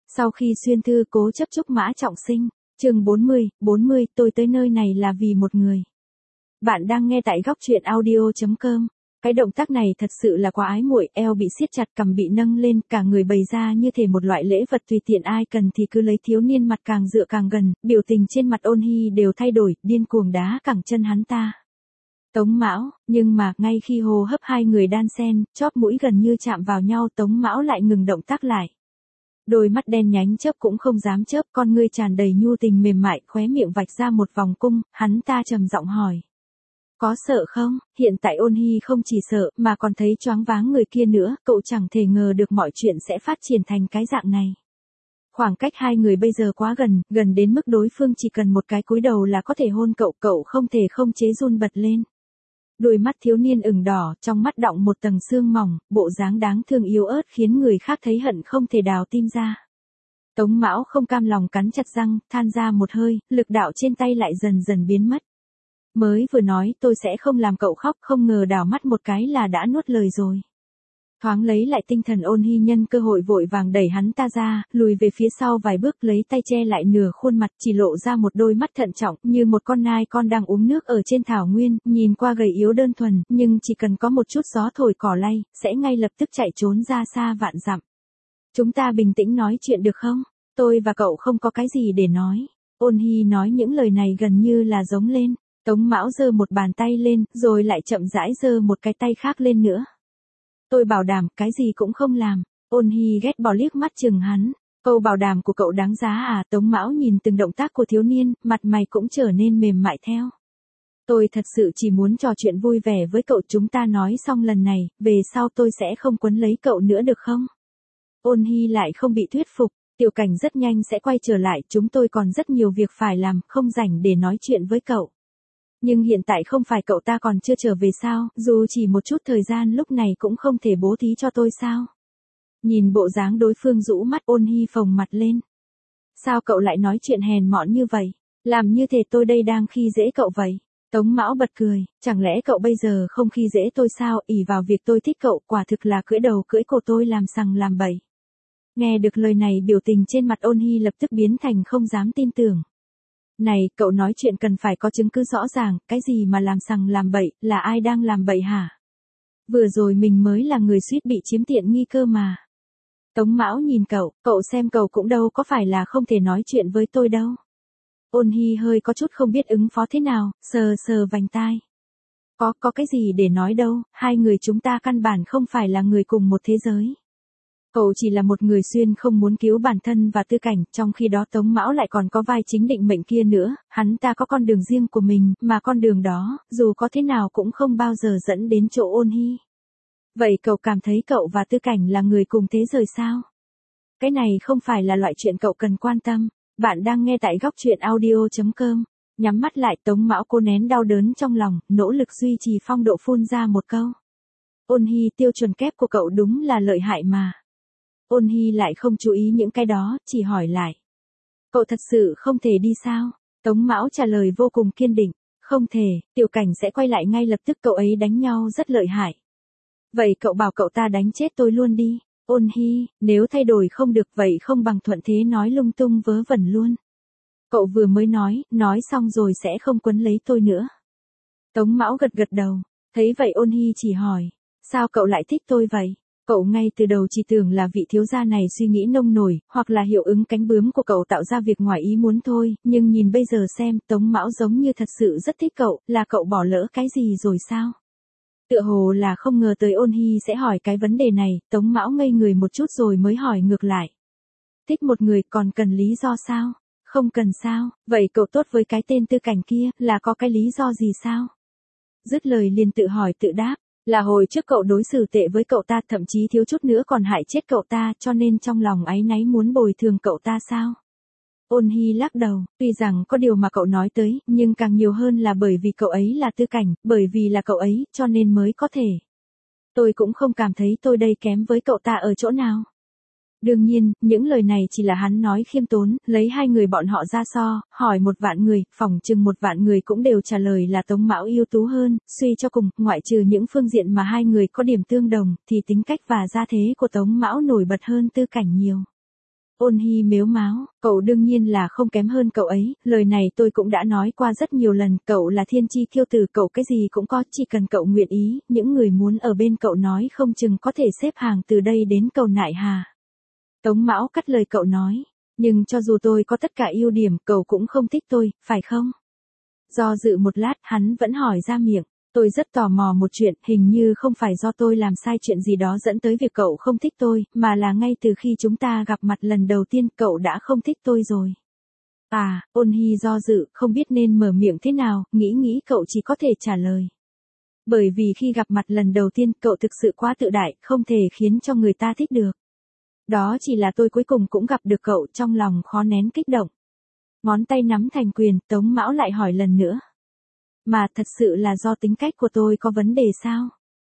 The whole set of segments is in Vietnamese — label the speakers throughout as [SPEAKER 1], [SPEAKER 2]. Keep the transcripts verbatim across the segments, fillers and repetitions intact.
[SPEAKER 1] Sau khi xuyên thư cố chấp chúc Mã Trọng Sinh, chương bốn mươi, bốn mươi, tôi tới nơi này là vì một người. Bạn đang nghe tại góc truyện audio chấm com. Cái động tác này thật sự là quá ái muội, eo bị siết chặt, cằm bị nâng lên, cả người bày ra như thể một loại lễ vật tùy tiện ai cần thì cứ lấy. Thiếu niên mặt càng dựa càng gần, biểu tình trên mặt Ôn Hi đều thay đổi, điên cuồng đá cẳng chân hắn ta. Tống Mão, nhưng mà ngay khi hô hấp hai người đan xen, chóp mũi gần như chạm vào nhau, Tống Mão lại ngừng động tác lại. Đôi mắt đen nhánh chớp cũng không dám chớp, con ngươi tràn đầy nhu tình mềm mại, khóe miệng vạch ra một vòng cung, hắn ta trầm giọng hỏi. Có sợ không? Hiện tại Ôn Hi không chỉ sợ, mà còn thấy choáng váng người kia nữa, cậu chẳng thể ngờ được mọi chuyện sẽ phát triển thành cái dạng này. Khoảng cách hai người bây giờ quá gần, gần đến mức đối phương chỉ cần một cái cúi đầu là có thể hôn cậu, cậu không thể không chế run bật lên. Đôi mắt thiếu niên ửng đỏ, trong mắt đọng một tầng sương mỏng, bộ dáng đáng thương yếu ớt khiến người khác thấy hận không thể đào tim ra. Tống Mão không cam lòng cắn chặt răng, than ra một hơi, lực đạo trên tay lại dần dần biến mất. Mới vừa nói tôi sẽ không làm cậu khóc, không ngờ đảo mắt một cái là đã nuốt lời rồi. Thoáng lấy lại tinh thần, Ôn Hi nhân cơ hội vội vàng đẩy hắn ta ra, lùi về phía sau vài bước, lấy tay che lại nửa khuôn mặt, chỉ lộ ra một đôi mắt thận trọng, như một con nai con đang uống nước ở trên thảo nguyên, nhìn qua gầy yếu đơn thuần, nhưng chỉ cần có một chút gió thổi cỏ lay, sẽ ngay lập tức chạy trốn ra xa vạn dặm. Chúng ta bình tĩnh nói chuyện được không? Tôi và cậu không có cái gì để nói. Ôn Hi nói những lời này gần như là giống lên. Tống Mão giơ một bàn tay lên, rồi lại chậm rãi giơ một cái tay khác lên nữa. Tôi bảo đảm, cái gì cũng không làm. Ôn Hi ghét bỏ liếc mắt chừng hắn. Câu bảo đảm của cậu đáng giá à? Tống Mão nhìn từng động tác của thiếu niên, mặt mày cũng trở nên mềm mại theo. Tôi thật sự chỉ muốn trò chuyện vui vẻ với cậu, chúng ta nói xong lần này, về sau tôi sẽ không quấn lấy cậu nữa được không? Ôn Hi lại không bị thuyết phục, Tiểu Cảnh rất nhanh sẽ quay trở lại, chúng tôi còn rất nhiều việc phải làm, không rảnh để nói chuyện với cậu. Nhưng hiện tại không phải cậu ta còn chưa trở về sao, dù chỉ một chút thời gian lúc này cũng không thể bố thí cho tôi sao? Nhìn bộ dáng đối phương rũ mắt, Ôn Hi phồng mặt lên. Sao cậu lại nói chuyện hèn mọn như vậy? Làm như thể tôi đây đang khi dễ cậu vậy. Tống Mão bật cười, chẳng lẽ cậu bây giờ không khi dễ tôi sao? Ỷ vào việc tôi thích cậu, quả thực là cưỡi đầu cưỡi cổ tôi làm sằng làm bậy. Nghe được lời này, biểu tình trên mặt Ôn Hi lập tức biến thành không dám tin tưởng. Này, cậu nói chuyện cần phải có chứng cứ rõ ràng, cái gì mà làm sằng làm bậy, là ai đang làm bậy hả? Vừa rồi mình mới là người suýt bị chiếm tiện nghi cơ mà. Tống Mão nhìn cậu, cậu xem cậu cũng đâu có phải là không thể nói chuyện với tôi đâu. Ôn Hi hơi có chút không biết ứng phó thế nào, sờ sờ vành tai. Có, có cái gì để nói đâu, hai người chúng ta căn bản không phải là người cùng một thế giới. Cậu chỉ là một người xuyên không muốn cứu bản thân và Tư Cảnh, trong khi đó Tống Mão lại còn có vai chính định mệnh kia nữa, hắn ta có con đường riêng của mình, mà con đường đó, dù có thế nào cũng không bao giờ dẫn đến chỗ Ôn Hi. Vậy cậu cảm thấy cậu và Tư Cảnh là người cùng thế giới sao? Cái này không phải là loại chuyện cậu cần quan tâm. Bạn đang nghe tại góc truyện audio chấm com. Nhắm mắt lại, Tống Mão cố nén đau đớn trong lòng, nỗ lực duy trì phong độ, phun ra một câu. Ôn Hi, tiêu chuẩn kép của cậu đúng là lợi hại mà. Ôn Hi lại không chú ý những cái đó, chỉ hỏi lại. Cậu thật sự không thể đi sao? Tống Mão trả lời vô cùng kiên định. Không thể, Tiểu Cảnh sẽ quay lại ngay lập tức, cậu ấy đánh nhau rất lợi hại. Vậy cậu bảo cậu ta đánh chết tôi luôn đi. Ôn Hi, nếu thay đổi không được vậy không bằng thuận thế nói lung tung vớ vẩn luôn. Cậu vừa mới nói, nói xong rồi sẽ không quấn lấy tôi nữa. Tống Mão gật gật đầu. Thấy vậy Ôn Hi chỉ hỏi. Sao cậu lại thích tôi vậy? Cậu ngay từ đầu chỉ tưởng là vị thiếu gia này suy nghĩ nông nổi, hoặc là hiệu ứng cánh bướm của cậu tạo ra việc ngoài ý muốn thôi, nhưng nhìn bây giờ xem, Tống Mão giống như thật sự rất thích cậu, là cậu bỏ lỡ cái gì rồi sao? Tựa hồ là không ngờ tới Ôn Hi sẽ hỏi cái vấn đề này, Tống Mão ngây người một chút rồi mới hỏi ngược lại. Thích một người còn cần lý do sao? Không cần sao, vậy cậu tốt với cái tên Tư Cảnh kia, là có cái lý do gì sao? Dứt lời liền tự hỏi tự đáp. Là hồi trước cậu đối xử tệ với cậu ta, thậm chí thiếu chút nữa còn hại chết cậu ta, cho nên trong lòng áy náy muốn bồi thường cậu ta sao? Ôn Hi lắc đầu, tuy rằng có điều mà cậu nói tới, nhưng càng nhiều hơn là bởi vì cậu ấy là Tư Cảnh, bởi vì là cậu ấy, cho nên mới có thể. Tôi cũng không cảm thấy tôi đây kém với cậu ta ở chỗ nào. Đương nhiên, những lời này chỉ là hắn nói khiêm tốn, lấy hai người bọn họ ra so, hỏi một vạn người, phỏng chừng một vạn người cũng đều trả lời là Tống Mão ưu tú hơn, suy cho cùng, ngoại trừ những phương diện mà hai người có điểm tương đồng, thì tính cách và gia thế của Tống Mão nổi bật hơn Tư Cảnh nhiều. Ôn Hy mếu máo, cậu đương nhiên là không kém hơn cậu ấy, lời này tôi cũng đã nói qua rất nhiều lần, cậu là thiên chi kiêu tử, cậu cái gì cũng có, chỉ cần cậu nguyện ý, những người muốn ở bên cậu nói không chừng có thể xếp hàng từ đây đến cầu nại hà. Tống Mão cắt lời cậu nói, nhưng cho dù tôi có tất cả ưu điểm, cậu cũng không thích tôi, phải không? Do dự một lát, hắn vẫn hỏi ra miệng. Tôi rất tò mò một chuyện, hình như không phải do tôi làm sai chuyện gì đó dẫn tới việc cậu không thích tôi, mà là ngay từ khi chúng ta gặp mặt lần đầu tiên cậu đã không thích tôi rồi. À, Ôn Hy do dự, không biết nên mở miệng thế nào, nghĩ nghĩ cậu chỉ có thể trả lời. Bởi vì khi gặp mặt lần đầu tiên cậu thực sự quá tự đại, không thể khiến cho người ta thích được. Đó chỉ là tôi cuối cùng cũng gặp được cậu, trong lòng khó nén kích động. Ngón tay nắm thành quyền, Tống Mão lại hỏi lần nữa. Mà thật sự là do tính cách của tôi có vấn đề sao?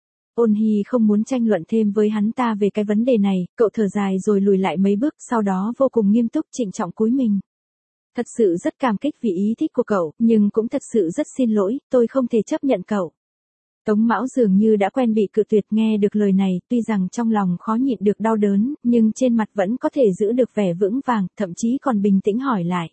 [SPEAKER 1] Ôn Hy không muốn tranh luận thêm với hắn ta về cái vấn đề này, cậu thở dài rồi lùi lại mấy bước, sau đó vô cùng nghiêm túc trịnh trọng cúi mình. Thật sự rất cảm kích vì ý thích của cậu, nhưng cũng thật sự rất xin lỗi, tôi không thể chấp nhận cậu. Tống Mão dường như đã quen bị cự tuyệt, nghe được lời này, tuy rằng trong lòng khó nhịn được đau đớn, nhưng trên mặt vẫn có thể giữ được vẻ vững vàng, thậm chí còn bình tĩnh hỏi lại.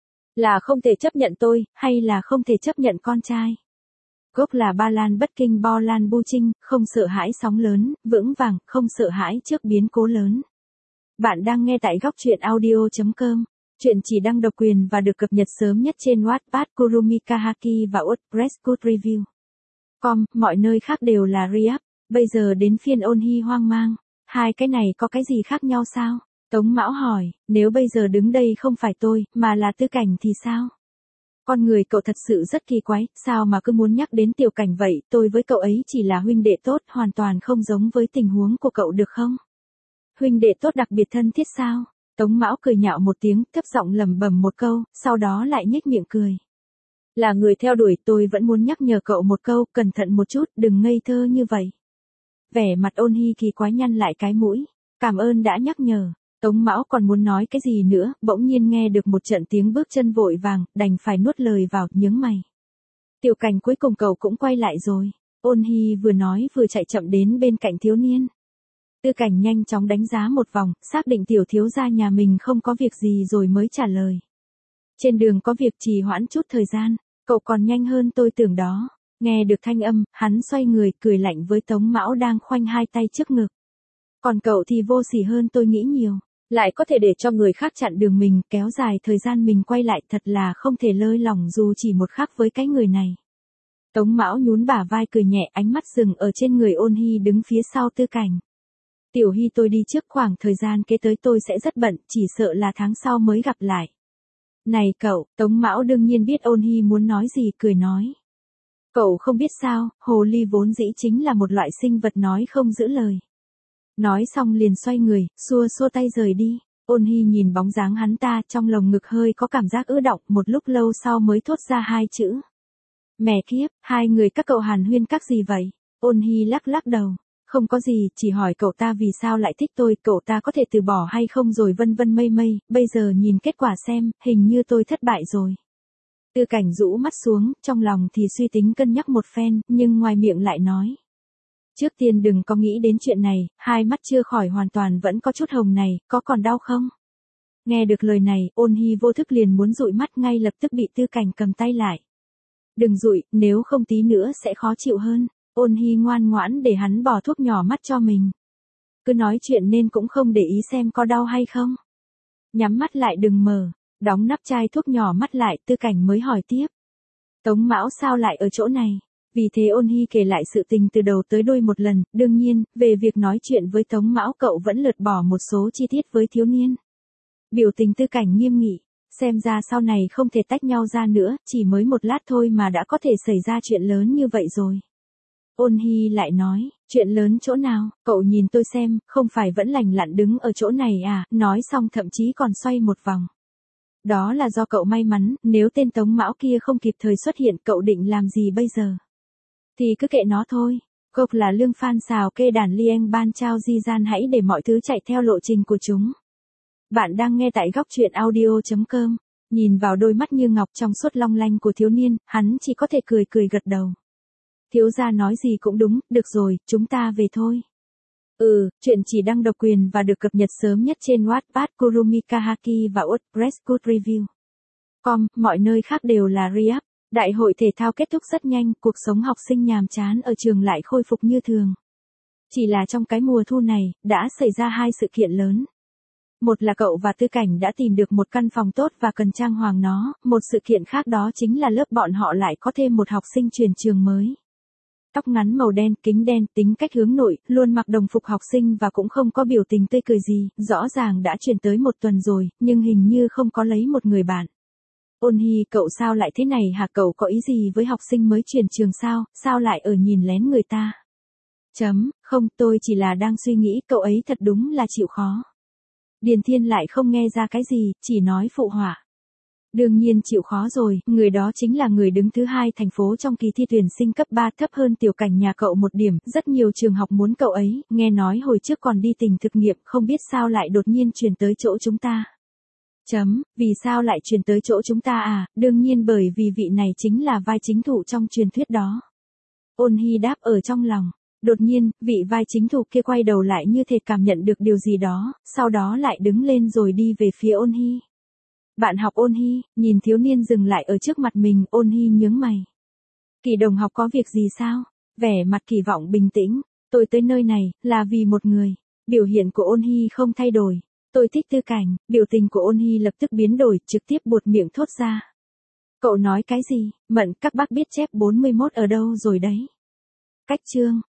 [SPEAKER 1] Là không thể chấp nhận tôi, hay là không thể chấp nhận con trai? Gốc là Ba Lan Bất Kinh Bo Lan Bu Trinh, không sợ hãi sóng lớn, vững vàng, không sợ hãi trước biến cố lớn. Bạn đang nghe tại góc truyện audio chấm com. Chuyện chỉ đăng độc quyền và được cập nhật sớm nhất trên Wattpad, Kurumika Haki và WordPress Good Review. Com, mọi nơi khác đều là re-up, bây giờ đến phiên Ôn Hy hoang mang. Hai cái này có cái gì khác nhau sao? Tống Mão hỏi, nếu bây giờ đứng đây không phải tôi, mà là Tư Cảnh thì sao? Con người cậu thật sự rất kỳ quái, sao mà cứ muốn nhắc đến Tiểu Cảnh vậy, tôi với cậu ấy chỉ là huynh đệ tốt, hoàn toàn không giống với tình huống của cậu được không? Huynh đệ tốt đặc biệt thân thiết sao? Tống Mão cười nhạo một tiếng, thấp giọng lẩm bẩm một câu, sau đó lại nhếch miệng cười. Là người theo đuổi, tôi vẫn muốn nhắc nhở cậu một câu, cẩn thận một chút, đừng ngây thơ như vậy. Vẻ mặt Ôn Hy kỳ quái nhăn lại cái mũi, cảm ơn đã nhắc nhở. Tống Mão còn muốn nói cái gì nữa, bỗng nhiên nghe được một trận tiếng bước chân vội vàng, đành phải nuốt lời vào, nhướng mày. Tiểu Cảnh, cuối cùng cậu cũng quay lại rồi. Ôn Hy vừa nói vừa chạy chậm đến bên cạnh thiếu niên. Tư Cảnh nhanh chóng đánh giá một vòng, xác định tiểu thiếu gia nhà mình không có việc gì rồi mới trả lời. Trên đường có việc trì hoãn chút thời gian, cậu còn nhanh hơn tôi tưởng đó. Nghe được thanh âm, hắn xoay người, cười lạnh với Tống Mão đang khoanh hai tay trước ngực. Còn cậu thì vô sỉ hơn tôi nghĩ nhiều. Lại có thể để cho người khác chặn đường mình, kéo dài thời gian mình quay lại, thật là không thể lơi lỏng dù chỉ một khắc với cái người này. Tống Mão nhún bả vai cười nhẹ, ánh mắt dừng ở trên người Ôn Hy đứng phía sau Tư Cảnh. Tiểu Hy, tôi đi trước, khoảng thời gian kế tới tôi sẽ rất bận, chỉ sợ là tháng sau mới gặp lại. Này cậu, Tống Mão đương nhiên biết Ôn Hy muốn nói gì, cười nói. Cậu không biết sao, hồ ly vốn dĩ chính là một loại sinh vật nói không giữ lời. Nói xong liền xoay người, xua xua tay rời đi. Ôn Hy nhìn bóng dáng hắn ta, trong lồng ngực hơi có cảm giác ứ động, một lúc lâu sau mới thốt ra hai chữ. Mẹ kiếp, hai người các cậu hàn huyên các gì vậy? Ôn Hy lắc lắc đầu. Không có gì, chỉ hỏi cậu ta vì sao lại thích tôi, cậu ta có thể từ bỏ hay không rồi vân vân mây mây, bây giờ nhìn kết quả xem, hình như tôi thất bại rồi. Tư Cảnh rũ mắt xuống, trong lòng thì suy tính cân nhắc một phen, nhưng ngoài miệng lại nói. Trước tiên đừng có nghĩ đến chuyện này, hai mắt chưa khỏi hoàn toàn vẫn có chút hồng này, có còn đau không? Nghe được lời này, Ôn Hy vô thức liền muốn dụi mắt, ngay lập tức bị Tư Cảnh cầm tay lại. Đừng dụi, nếu không tí nữa sẽ khó chịu hơn. Ôn Hy ngoan ngoãn để hắn bỏ thuốc nhỏ mắt cho mình. Cứ nói chuyện nên cũng không để ý xem có đau hay không. Nhắm mắt lại đừng mở, đóng nắp chai thuốc nhỏ mắt lại, Tư Cảnh mới hỏi tiếp. Tống Mão sao lại ở chỗ này? Vì thế Ôn Hy kể lại sự tình từ đầu tới đuôi một lần, đương nhiên, về việc nói chuyện với Tống Mão cậu vẫn lược bỏ một số chi tiết với thiếu niên. Biểu tình Tư Cảnh nghiêm nghị, xem ra sau này không thể tách nhau ra nữa, chỉ mới một lát thôi mà đã có thể xảy ra chuyện lớn như vậy rồi. Ôn Hy lại nói, chuyện lớn chỗ nào, cậu nhìn tôi xem, không phải vẫn lành lặn đứng ở chỗ này à, nói xong thậm chí còn xoay một vòng. Đó là do cậu may mắn, nếu tên Tống Mão kia không kịp thời xuất hiện cậu định làm gì bây giờ? Thì cứ kệ nó thôi, gốc là lương phan xào kê đàn liêng ban trao di gian, hãy để mọi thứ chạy theo lộ trình của chúng. Bạn đang nghe tại góc truyện audio chấm com, nhìn vào đôi mắt như ngọc trong suốt long lanh của thiếu niên, hắn chỉ có thể cười cười gật đầu. Thiếu gia nói gì cũng đúng, được rồi, chúng ta về thôi. Ừ, chuyện chỉ đăng độc quyền và được cập nhật sớm nhất trên Wattpad, Kurumika Haki và WordPress Good Review. Com, mọi nơi khác đều là re-up. Đại hội thể thao kết thúc rất nhanh, cuộc sống học sinh nhàm chán ở trường lại khôi phục như thường. Chỉ là trong cái mùa thu này, đã xảy ra hai sự kiện lớn. Một là cậu và Tư Cảnh đã tìm được một căn phòng tốt và cần trang hoàng nó, một sự kiện khác đó chính là lớp bọn họ lại có thêm một học sinh chuyển trường mới. Tóc ngắn màu đen, kính đen, tính cách hướng nội, luôn mặc đồng phục học sinh và cũng không có biểu tình tươi cười gì, rõ ràng đã chuyển tới một tuần rồi, nhưng hình như không có lấy một người bạn. Ôn Hy, cậu sao lại thế này hả, cậu có ý gì với học sinh mới chuyển trường sao, sao lại ở nhìn lén người ta? Chấm, không, tôi chỉ là đang suy nghĩ cậu ấy thật đúng là chịu khó. Điền Thiên lại không nghe ra cái gì, chỉ nói phụ họa. Đương nhiên chịu khó rồi, người đó chính là người đứng thứ hai thành phố trong kỳ thi tuyển sinh cấp ba, thấp hơn Tiểu Cảnh nhà cậu một điểm, rất nhiều trường học muốn cậu ấy, nghe nói hồi trước còn đi tỉnh thực nghiệm, không biết sao lại đột nhiên chuyển tới chỗ chúng ta. Chấm, vì sao lại chuyển tới chỗ chúng ta à, đương nhiên bởi vì vị này chính là vai chính thủ trong truyền thuyết đó. Ôn Hy đáp ở trong lòng. Đột nhiên, vị vai chính thủ kia quay đầu lại như thể cảm nhận được điều gì đó, sau đó lại đứng lên rồi đi về phía Ôn Hy. Bạn học Ôn Hy, nhìn thiếu niên dừng lại ở trước mặt mình, Ôn Hy nhướng mày. Kỳ đồng học có việc gì sao? Vẻ mặt kỳ vọng bình tĩnh, tôi tới nơi này, là vì một người. Biểu hiện của Ôn Hy không thay đổi. Tôi thích Tư Cảnh, biểu tình của Ôn Hy lập tức biến đổi, trực tiếp buột miệng thốt ra. Cậu nói cái gì? Mận, các bác biết chép bốn mươi mốt ở đâu rồi đấy? Cách chương.